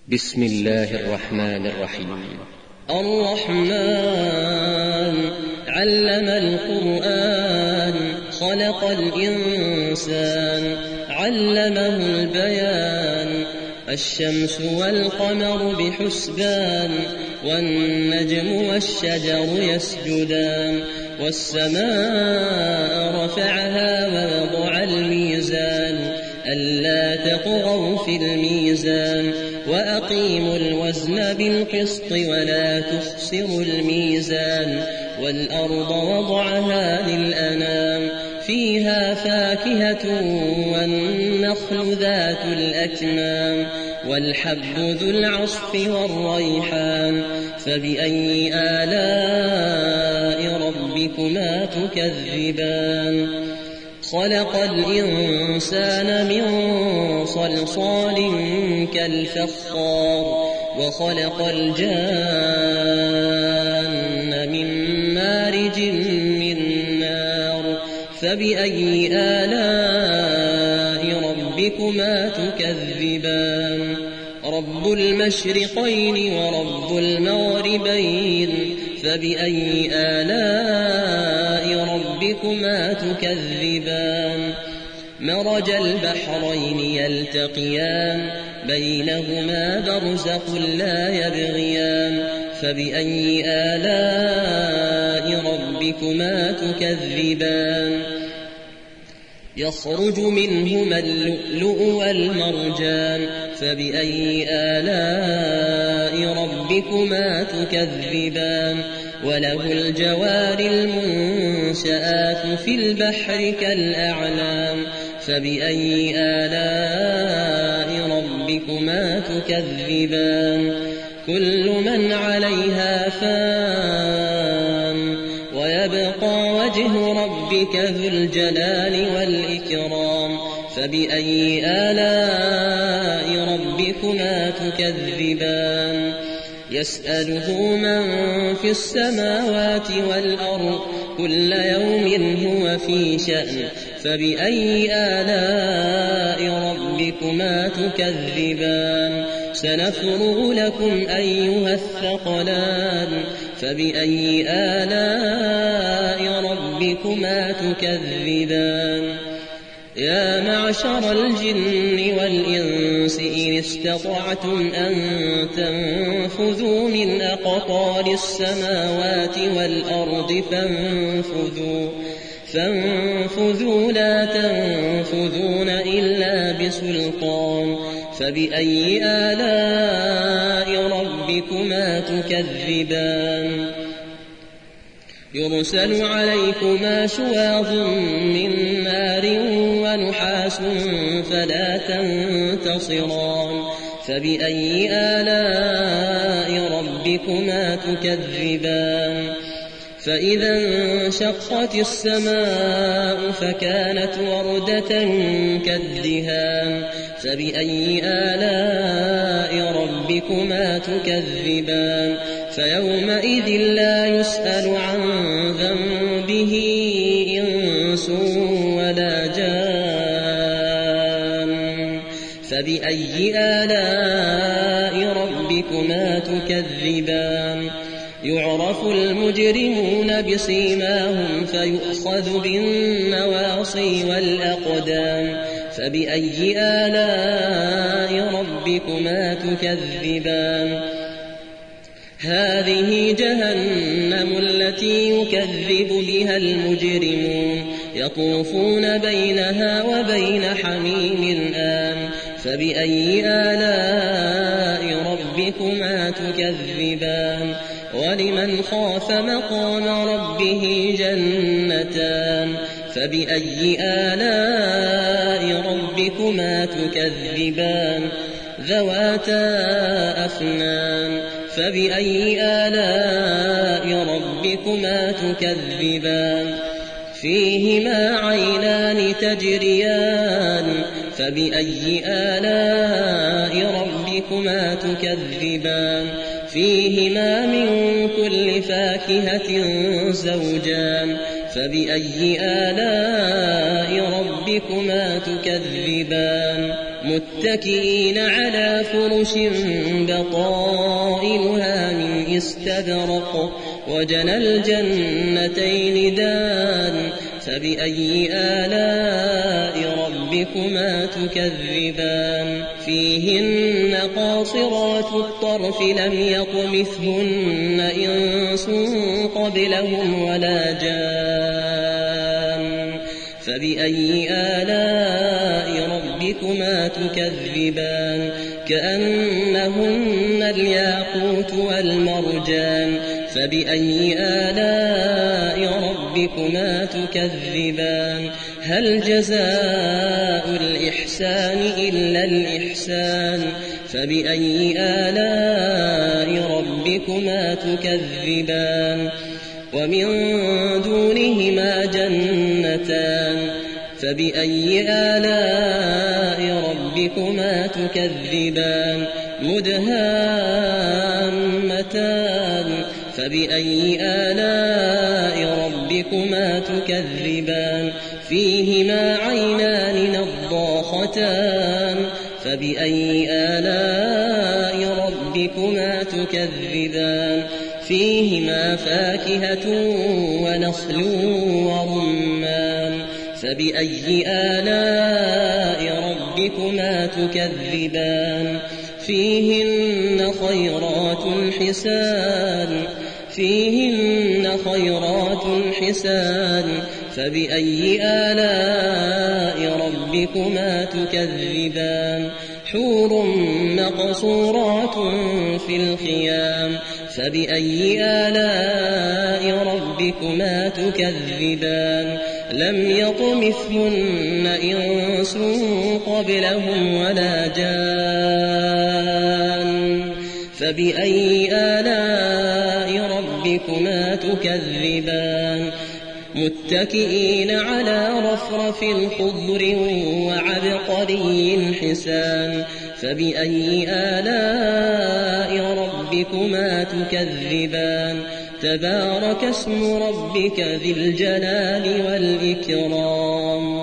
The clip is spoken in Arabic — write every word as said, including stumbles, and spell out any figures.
بسم الله الرحمن الرحيم. الرحمن علم القرآن خلق الإنسان علمه البيان. الشمس والقمر بحسبان والنجم والشجر يسجدان. والسماء رفعها ووضع الميزان ألا تطغوا في الميزان وأقيموا الوزن بالقسط ولا تخسروا الميزان. والأرض وضعها للأنام فيها فاكهة والنخل ذات الأكمام والحب ذو العصف والريحان. فبأي آلاء ربكما تكذبان؟ خلق الإنسان من صلصال كالفخار وخلق الجان من مارج من نار. فبأي آلاء ربكما تكذبان؟ رب المشرقين ورب المغربين. فبأي آلاء ربكما تكذبان؟ مرج البحرين يلتقيان بينهما برزخ لا يبغيان. فبأي آلاء ربكما تكذبان؟ يخرج منهما اللؤلؤ والمرجان. فبأي آلاء ربكما تكذبان؟ وله الجوار المنشآت في البحر كالأعلام. فبأي آلاء ربكما تكذبان؟ كل من عليها فان ويبقى وجه ربك ذو الجلال والإكرام. فبأي آلاء ربكما تكذبان؟ يسأله من في السماوات والأرض كل يوم هو في شأن. فبأي آلاء ربكما تكذبان؟ سنفرغ لكم أيها الثقلان. فبأي آلاء ربكما تكذبان؟ يا معشر الجن والإنس إن استطعتم أن تنفذوا من أقطار السماوات والأرض فانفذوا فانفذوا لا تنفذون إلا بسلطان. فبأي آلاء ربكما تكذبان؟ يرسل عليكما شواظ من نار ونحاس فلا تنتصران. فبأي آلاء ربكما تكذبان؟ فإذا انشقت السماء فكانت وردة كالدهان. فبأي آلاء ربكما تكذبان؟ فيومئذ لا يسأل عن ذنبه إنس ولا جان. فبأي آلاء ربكما تكذبان؟ يعرف المجرمون بسيماهم فيؤخذ بالنواصي والأقدام. فبأي آلاء ربكما تكذبان؟ هذه جهنم التي يكذب بها المجرمون يطوفون بينها وبين حميم آن. فبأي آلاء ربكما تكذبان؟ ولمن خاف مقام ربه جنتان. فبأي آلاء ربكما تكذبان؟ ذواتا أفنان. فبأي آلاء ربكما تكذبان؟ فيهما عينان تجريان. فبأي آلاء ربكما تكذبان؟ فيهما من كل فاكهة زوجان. فبأي آلاء ربكما تكذبان متكئين على فرش بطائنها من استبرق وجنى الجنتين دان فبأي آلاء ربكما تكذبان فيهن قاصرات الطرف لم يطمثهن إنس قبلهم ولا جان فبأي آلاء ربكما تكذبان كأنهن الياقوت والمرجان فبأي آلاء ربكما تكذبان هل جزاء الإحسان إلا الإحسان فبأي آلاء ربكما تكذبان ومن دونهما جنتان فبأي آلاء ربكما تكذبان مدهامتان فبأي آلاء ربكما تكذبان فيهما عينان نضاختان فبأي آلاء ربكما تكذبان فيهما فاكهة ونخل ورمان فبأي آلاء ربكما تكذبان فيهن خيرات حسان فيهن خيرات حسان فبأي آلاء ربكما تكذبان حور مقصورات في الخيام فبأي آلاء ربكما تكذبان لم يطمثهن إنس قبلهم ولا جان فبأي آلاء ربكما تكذبان متكئين على رفرف خضر وعبقري حسان فبأي آلاء ربكما تكذبان تبارك اسم ربك ذي الجلال والإكرام